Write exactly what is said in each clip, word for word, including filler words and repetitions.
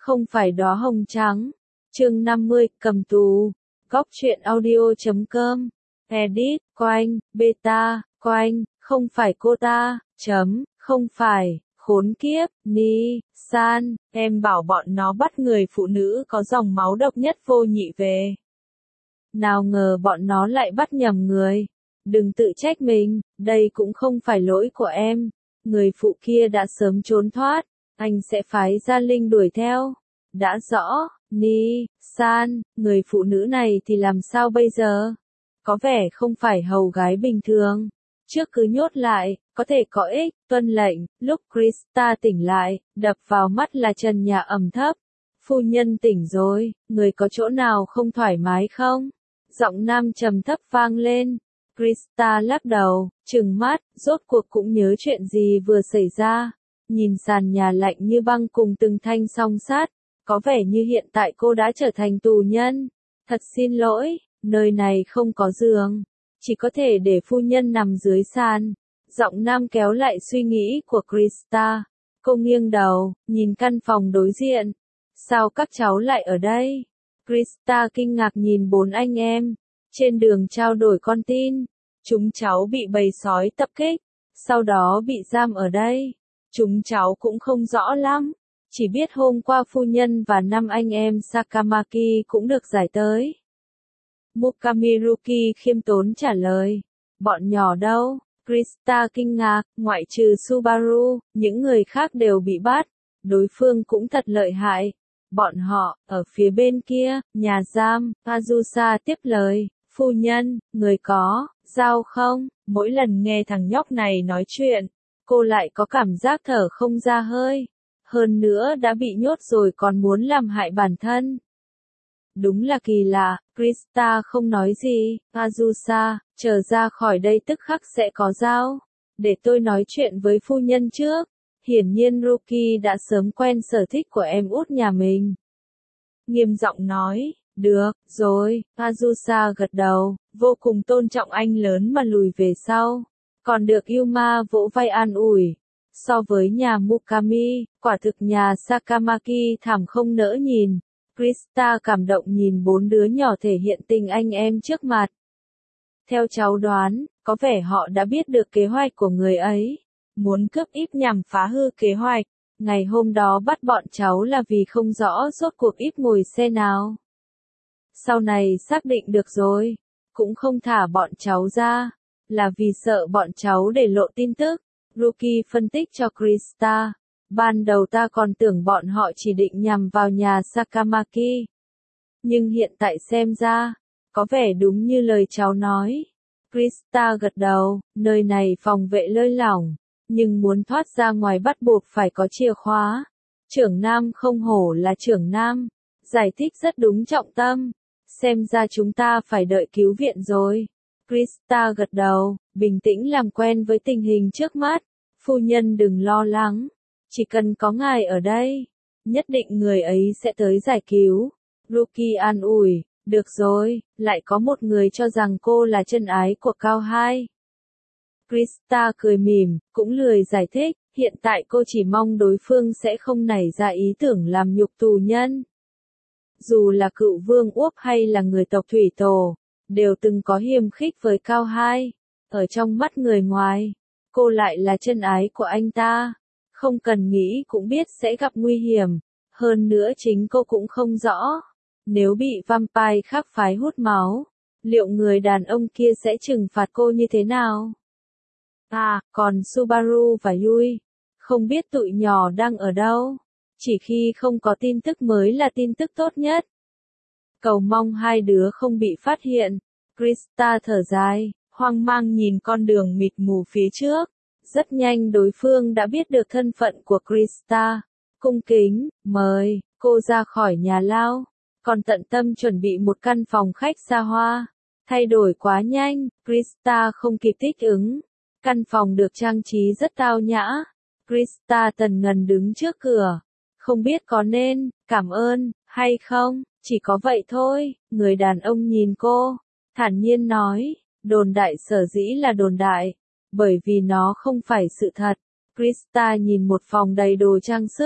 không phải đóa hồng trắng. Chương năm mươi, cầm tù. Góc truyện audio chấm com. Edit, Coanh, Beta, Coanh, không phải cô ta, chấm, không phải, khốn kiếp, Ni, San, em bảo bọn nó bắt người phụ nữ có dòng máu độc nhất vô nhị về. Nào ngờ bọn nó lại bắt nhầm người. Đừng tự trách mình, đây cũng không phải lỗi của em. Người phụ kia đã sớm trốn thoát, anh sẽ phái gia linh đuổi theo. Đã rõ, Ni, San, người phụ nữ này thì làm sao bây giờ? Có vẻ không phải hầu gái bình thường. Trước cứ nhốt lại, có thể có ích, tuân lệnh. Lúc Krista tỉnh lại, đập vào mắt là trần nhà ẩm thấp. Phu nhân tỉnh rồi, người có chỗ nào không thoải mái không? Giọng nam trầm thấp vang lên. Krista lắc đầu, trừng mắt, rốt cuộc cũng nhớ chuyện gì vừa xảy ra. Nhìn sàn nhà lạnh như băng cùng từng thanh song sát, có vẻ như hiện tại cô đã trở thành tù nhân. Thật xin lỗi, nơi này không có giường, chỉ có thể để phu nhân nằm dưới sàn. Giọng nam kéo lại suy nghĩ của Krista. Cô nghiêng đầu, nhìn căn phòng đối diện. Sao các cháu lại ở đây? Krista kinh ngạc nhìn bốn anh em. Trên đường trao đổi con tin, chúng cháu bị bầy sói tập kích, sau đó bị giam ở đây. Chúng cháu cũng không rõ lắm, chỉ biết hôm qua phu nhân và năm anh em Sakamaki cũng được giải tới. Mukamiruki khiêm tốn trả lời. Bọn nhỏ đâu? Krista kinh ngạc, ngoại trừ Subaru, những người khác đều bị bắt. Đối phương cũng thật lợi hại. Bọn họ, ở phía bên kia, nhà giam, Azusa tiếp lời. Phu nhân, người có, dao không? Mỗi lần nghe thằng nhóc này nói chuyện, cô lại có cảm giác thở không ra hơi. Hơn nữa đã bị nhốt rồi còn muốn làm hại bản thân. Đúng là kỳ lạ, Krista không nói gì. Azusa, chờ ra khỏi đây tức khắc sẽ có dao. Để tôi nói chuyện với phu nhân trước. Hiển nhiên Ruki đã sớm quen sở thích của em út nhà mình. Nghiêm giọng nói. Được, rồi, Azusa gật đầu, vô cùng tôn trọng anh lớn mà lùi về sau. Còn được Yuma vỗ vai an ủi. So với nhà Mukami, quả thực nhà Sakamaki thảm không nỡ nhìn. Krista cảm động nhìn bốn đứa nhỏ thể hiện tình anh em trước mặt. Theo cháu đoán, có vẻ họ đã biết được kế hoạch của người ấy. Muốn cướp íp nhằm phá hư kế hoạch. Ngày hôm đó bắt bọn cháu là vì không rõ rốt cuộc íp ngồi xe nào. Sau này xác định được rồi, cũng không thả bọn cháu ra, là vì sợ bọn cháu để lộ tin tức. Ruki phân tích cho Krista. Ban đầu ta còn tưởng bọn họ chỉ định nhằm vào nhà Sakamaki. Nhưng hiện tại xem ra, có vẻ đúng như lời cháu nói. Krista gật đầu, nơi này phòng vệ lơi lỏng, nhưng muốn thoát ra ngoài bắt buộc phải có chìa khóa. Trưởng Nam không hổ là trưởng Nam, giải thích rất đúng trọng tâm. Xem ra chúng ta phải đợi cứu viện rồi. Krista gật đầu, bình tĩnh làm quen với tình hình trước mắt. Phu nhân đừng lo lắng. Chỉ cần có ngài ở đây, nhất định người ấy sẽ tới giải cứu. Ruki an ủi, được rồi, lại có một người cho rằng cô là chân ái của Cao Hai. Krista cười mỉm, cũng lười giải thích, hiện tại cô chỉ mong đối phương sẽ không nảy ra ý tưởng làm nhục tù nhân. Dù là cựu vương Uốc hay là người tộc Thủy Tổ, đều từng có hiềm khích với Cao Hai. Ở trong mắt người ngoài, cô lại là chân ái của anh ta. Không cần nghĩ cũng biết sẽ gặp nguy hiểm. Hơn nữa chính cô cũng không rõ. Nếu bị vampire khác phái hút máu, liệu người đàn ông kia sẽ trừng phạt cô như thế nào? À, còn Subaru và Yui, không biết tụi nhỏ đang ở đâu. Chỉ khi không có tin tức mới là tin tức tốt nhất. Cầu mong hai đứa không bị phát hiện. Krista thở dài, hoang mang nhìn con đường mịt mù phía trước. Rất nhanh đối phương đã biết được thân phận của Krista. Cung kính, mời, cô ra khỏi nhà lao. Còn tận tâm chuẩn bị một căn phòng khách xa hoa. Thay đổi quá nhanh, Krista không kịp thích ứng. Căn phòng được trang trí rất tao nhã. Krista tần ngần đứng trước cửa. Không biết có nên, cảm ơn, hay không, chỉ có vậy thôi. Người đàn ông nhìn cô, thản nhiên nói, đồn đại sở dĩ là đồn đại, bởi vì nó không phải sự thật. Krista nhìn một phòng đầy đồ trang sức,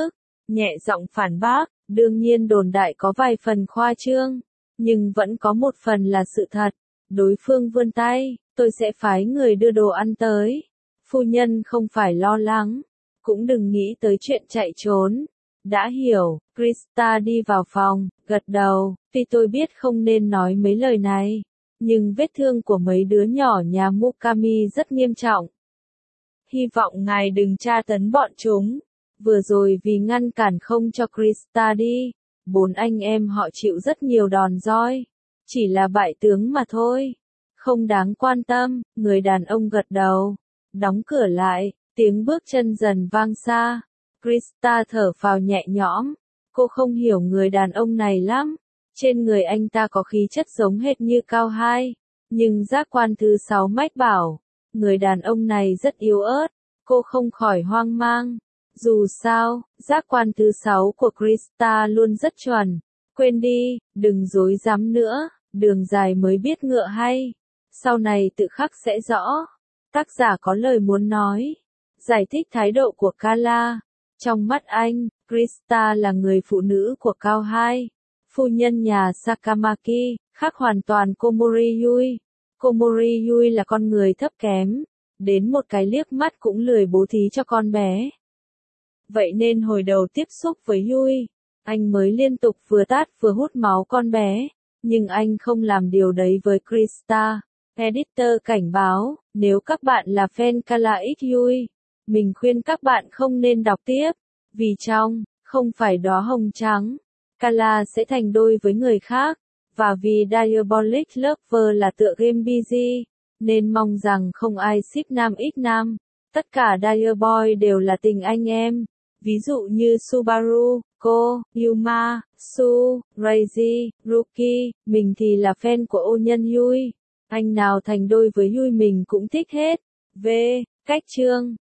nhẹ giọng phản bác, đương nhiên đồn đại có vài phần khoa trương, nhưng vẫn có một phần là sự thật. Đối phương vươn tay, tôi sẽ phái người đưa đồ ăn tới. Phu nhân không phải lo lắng, cũng đừng nghĩ tới chuyện chạy trốn. Đã hiểu, Krista đi vào phòng, gật đầu, tuy tôi biết không nên nói mấy lời này, nhưng vết thương của mấy đứa nhỏ nhà Mukami rất nghiêm trọng. Hy vọng ngài đừng tra tấn bọn chúng. Vừa rồi vì ngăn cản không cho Krista đi, bốn anh em họ chịu rất nhiều đòn roi. Chỉ là bại tướng mà thôi. Không đáng quan tâm, người đàn ông gật đầu. Đóng cửa lại, tiếng bước chân dần vang xa. Krista thở phào nhẹ nhõm. Cô không hiểu người đàn ông này lắm. Trên người anh ta có khí chất giống hệt như Cao Hai. Nhưng giác quan thứ sáu mách bảo, người đàn ông này rất yếu ớt. Cô không khỏi hoang mang. Dù sao, giác quan thứ sáu của Krista luôn rất chuẩn. Quên đi, đừng dối dám nữa, đường dài mới biết ngựa hay. Sau này tự khắc sẽ rõ. Tác giả có lời muốn nói. Giải thích thái độ của Kala. Trong mắt anh, Krista là người phụ nữ của Cao Hai. Phu nhân nhà Sakamaki, khác hoàn toàn Komori Yui. Komori Yui là con người thấp kém. Đến một cái liếc mắt cũng lười bố thí cho con bé. Vậy nên hồi đầu tiếp xúc với Yui, anh mới liên tục vừa tát vừa hút máu con bé. Nhưng anh không làm điều đấy với Krista. Editor cảnh báo, nếu các bạn là fan Kala X Yui, mình khuyên các bạn không nên đọc tiếp. Vì trong, không phải đóa hồng trắng, Kala sẽ thành đôi với người khác. Và vì Diabolic Lover là tựa game bê giê, nên mong rằng không ai ship nam x nam. Tất cả Diaboy đều là tình anh em. Ví dụ như Subaru, Ko, Yuma, Su, Reiji, Ruki, mình thì là fan của ô nhân Yui. Anh nào thành đôi với Yui mình cũng thích hết. V. Cách chương